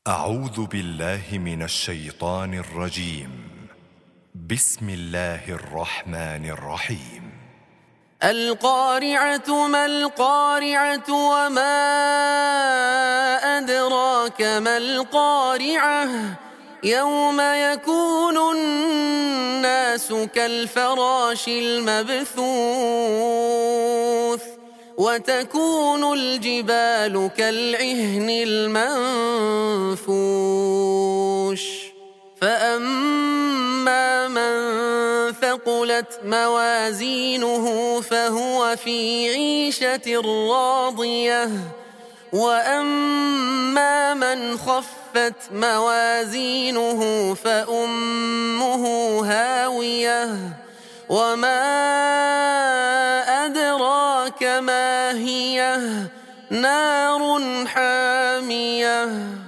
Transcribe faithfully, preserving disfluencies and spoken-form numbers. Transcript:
أعوذ بالله من الشيطان الرجيم. بسم الله الرحمن الرحيم. القارعة ما القارعة وما أدراك ما القارعة يوم يكون الناس كالفراش المبثوث وتكون الجبال كالعهن المنفوش فأما من ثقلت موازينه فهو في عيشة راضية وأما من خفت موازينه فأمه هاوية وما أدراك ما هي نار حامية.